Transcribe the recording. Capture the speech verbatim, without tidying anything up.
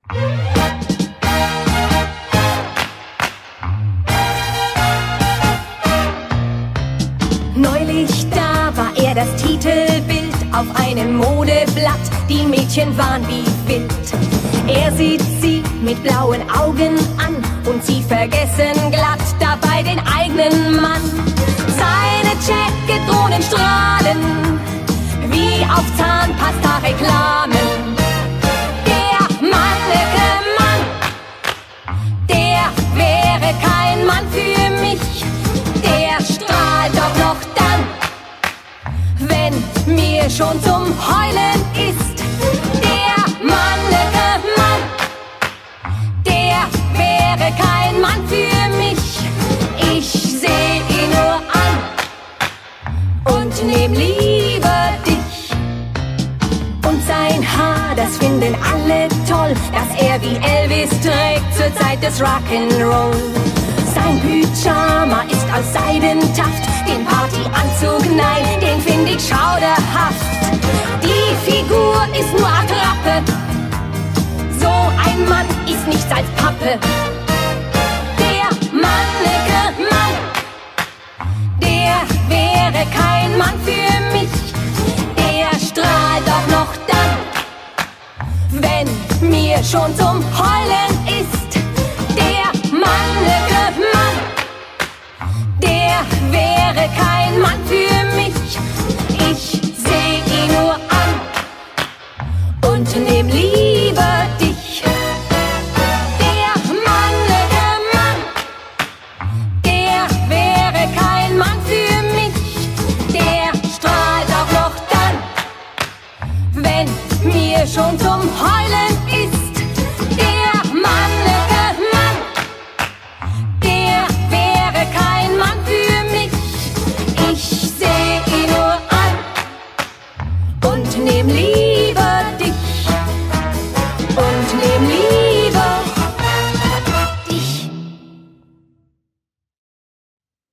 Neulich da war er das Titelbild auf einem Modeblatt. Die Mädchen waren wie wild. Er sieht sie mit blauen Augen an und sie vergessen glatt dabei den eigenen Mann. Seine Jacket-Drohnen strahlen wie auf Zahnpasta-Reklamen. Der Manneke-Mann, der wäre kein Mann für mich. Der strahlt doch noch dann, wenn mir schon zum Heulen ist. Der Manneke-Mann, der wäre kein Mann für mich. Ich seh ihn nur an und nehm lieber dich. Und sein Haar, das finden alle toll, dass er wie Elvis trägt zur Zeit des Rock'n'Roll. Sein Pyjama ist aus Seidentaft, den Partyanzug, nein, den find ich schauderhaft. Die Figur ist nur Attrappe, so ein Mann ist nichts als Pappe. Der Manneke-Mann, der wäre kein Mann für mich. Der strahlt doch noch dann, wenn mir schon zum Heulen ist. Der Manneke-Mann, der wäre kein Mann für mich. Ich seh ihn nur an und nehm lieber dich. Der Manneke-Mann, der wäre kein Mann für mich. Der strahlt auch noch dann, wenn mir schon zum Heulen ist. Der Manneke-Mann, der wäre kein Mann für mich. Ich seh ihn nur an und nehm lieber